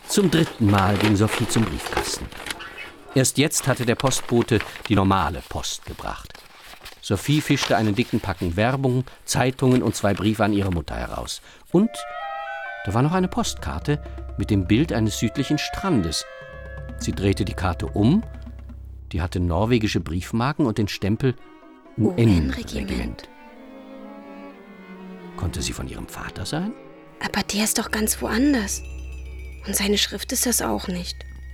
Zum 3. Mal ging Sophie zum Briefkasten. Erst jetzt hatte der Postbote die normale Post gebracht. Sophie fischte einen dicken Packen Werbung, Zeitungen und 2 Briefe an ihre Mutter heraus. Und da war noch eine Postkarte mit dem Bild eines südlichen Strandes. Sie drehte die Karte um. Die hatte norwegische Briefmarken und den Stempel UN-Regiment. Konnte sie von ihrem Vater sein? Aber der ist doch ganz woanders. Und seine Schrift ist das auch nicht.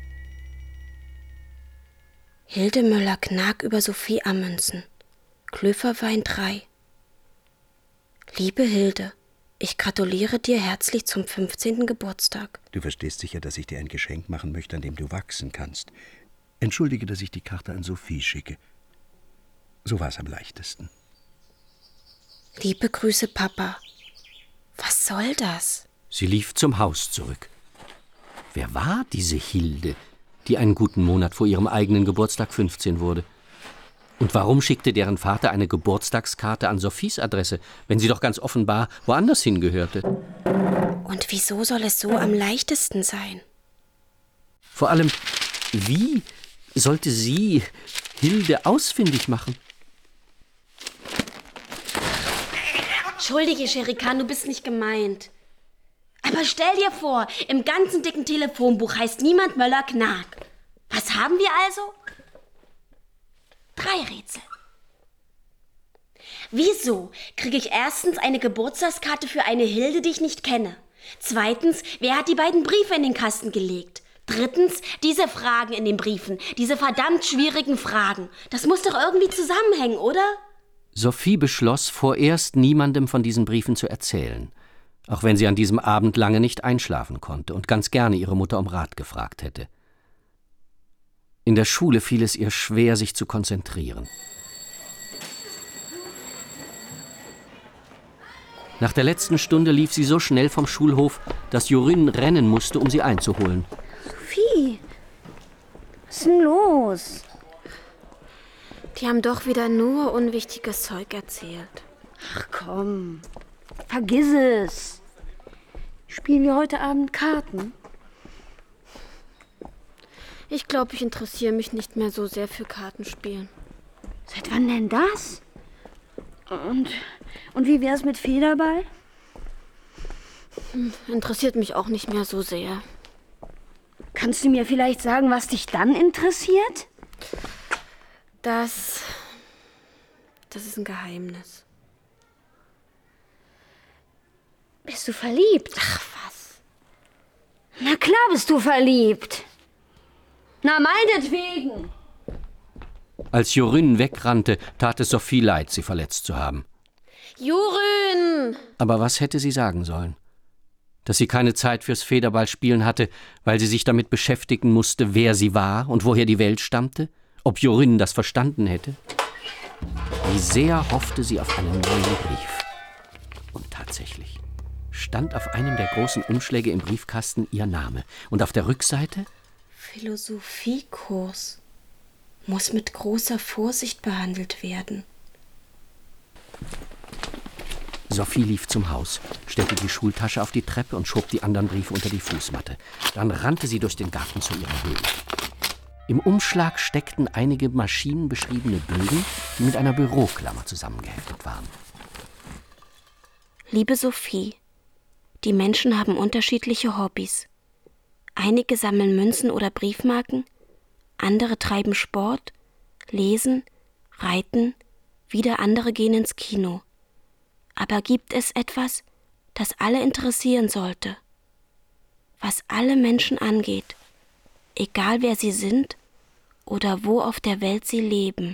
Hilde Möller-Knag über Sophie Amundsen. Klöferwein 3. Liebe Hilde, ich gratuliere dir herzlich zum 15. Geburtstag. Du verstehst sicher, dass ich dir ein Geschenk machen möchte, an dem du wachsen kannst. Entschuldige, dass ich die Karte an Sophie schicke. So war es am leichtesten. Liebe Grüße, Papa. Was soll das? Sie lief zum Haus zurück. Wer war diese Hilde, die einen guten Monat vor ihrem eigenen Geburtstag 15 wurde? Und warum schickte deren Vater eine Geburtstagskarte an Sophies Adresse, wenn sie doch ganz offenbar woanders hingehörte? Und wieso soll es so am leichtesten sein? Vor allem, wie sollte sie Hilde ausfindig machen? Entschuldige, Scherikan, du bist nicht gemeint. Aber stell dir vor, im ganzen dicken Telefonbuch heißt niemand Möller-Knag. Was haben wir also? 3 Rätsel. Wieso kriege ich erstens eine Geburtstagskarte für eine Hilde, die ich nicht kenne? Zweitens, wer hat die beiden Briefe in den Kasten gelegt? Drittens, diese Fragen in den Briefen, diese verdammt schwierigen Fragen. Das muss doch irgendwie zusammenhängen, oder? Sophie beschloss, vorerst niemandem von diesen Briefen zu erzählen, auch wenn sie an diesem Abend lange nicht einschlafen konnte und ganz gerne ihre Mutter um Rat gefragt hätte. In der Schule fiel es ihr schwer, sich zu konzentrieren. Nach der letzten Stunde lief sie so schnell vom Schulhof, dass Jorun rennen musste, um sie einzuholen. Sophie, was ist denn los? Die haben doch wieder nur unwichtiges Zeug erzählt. Ach komm, vergiss es. Spielen wir heute Abend Karten? Ich glaube, ich interessiere mich nicht mehr so sehr für Kartenspielen. Seit wann denn das? Und wie wär's mit Federball? Interessiert mich auch nicht mehr so sehr. Kannst du mir vielleicht sagen, was dich dann interessiert? Das ist ein Geheimnis. Bist du verliebt? Ach, was? Na klar bist du verliebt. Na, meinetwegen. Als Jorun wegrannte, tat es Sophie leid, sie verletzt zu haben. Jorun! Aber was hätte sie sagen sollen? Dass sie keine Zeit fürs Federballspielen hatte, weil sie sich damit beschäftigen musste, wer sie war und woher die Welt stammte? Ob Jorun das verstanden hätte? Wie sehr hoffte sie auf einen neuen Brief. Und tatsächlich stand auf einem der großen Umschläge im Briefkasten ihr Name. Und auf der Rückseite? Philosophiekurs. Muss mit großer Vorsicht behandelt werden. Sophie lief zum Haus, stellte die Schultasche auf die Treppe und schob die anderen Briefe unter die Fußmatte. Dann rannte sie durch den Garten zu ihrer Höhle. Im Umschlag steckten einige maschinenbeschriebene Bögen, die mit einer Büroklammer zusammengeheftet waren. Liebe Sophie, die Menschen haben unterschiedliche Hobbys. Einige sammeln Münzen oder Briefmarken, andere treiben Sport, lesen, reiten, wieder andere gehen ins Kino. Aber gibt es etwas, das alle interessieren sollte? Was alle Menschen angeht, egal wer sie sind oder wo auf der Welt sie leben.